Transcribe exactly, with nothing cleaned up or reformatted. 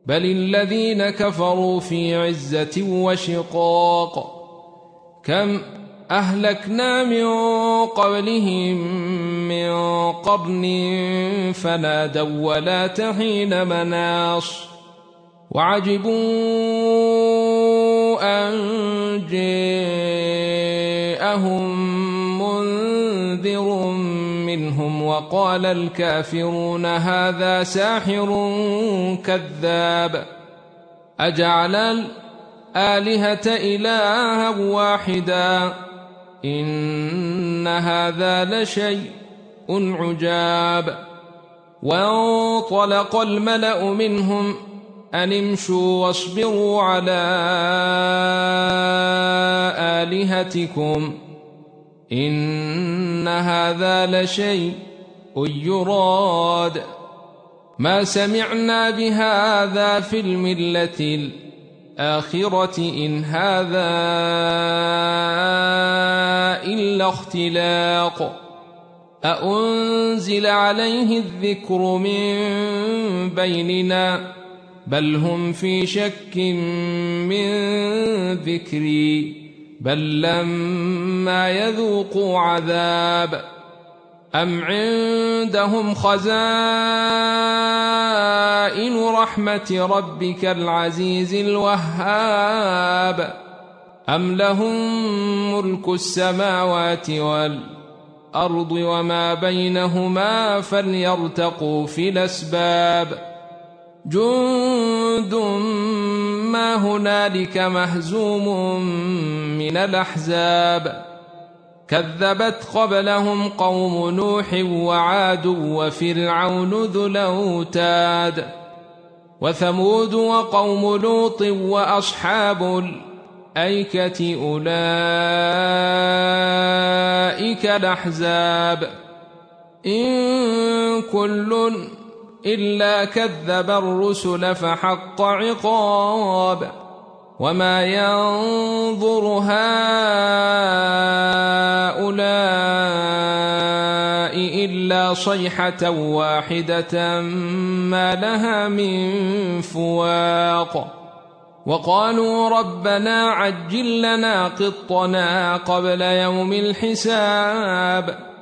بل الذين كفروا في عزة وشقاق كم أهلكنا من قبلهم من قرن فنادوا ولا تحين مناص وعجبوا أن جاءهم منذر منهم وقال الكافرون هذا ساحر كذاب أجعل الآلهة إلها واحدا إن هذا لشيء عجاب وانطلق الملأ منهم أن امشوا واصبروا على آلهتكم إن هذا لشيء يراد ما سمعنا بهذا في الملة الآخرة إن هذا إلا اختلاق أأنزل عليه الذكر من بيننا بل هم في شك من ذكري بل لما يذوقوا عذاب أم عندهم خزائن رحمة ربك العزيز الوهاب أم لهم ملك السماوات والأرض وما بينهما فليرتقوا في الأسباب جند ما هنالك مهزوم من الأحزاب كذبت قبلهم قوم نوح وعاد وفرعون ذو الأوتاد وثمود وقوم لوط وأصحاب الأيكة أولئك الأحزاب إن كل إلا كذب الرسل فحق عقاب وما ينظر هؤلاء إلا صيحة واحدة ما لها من فواق وقالوا ربنا عجل لنا قطنا قبل يوم الحساب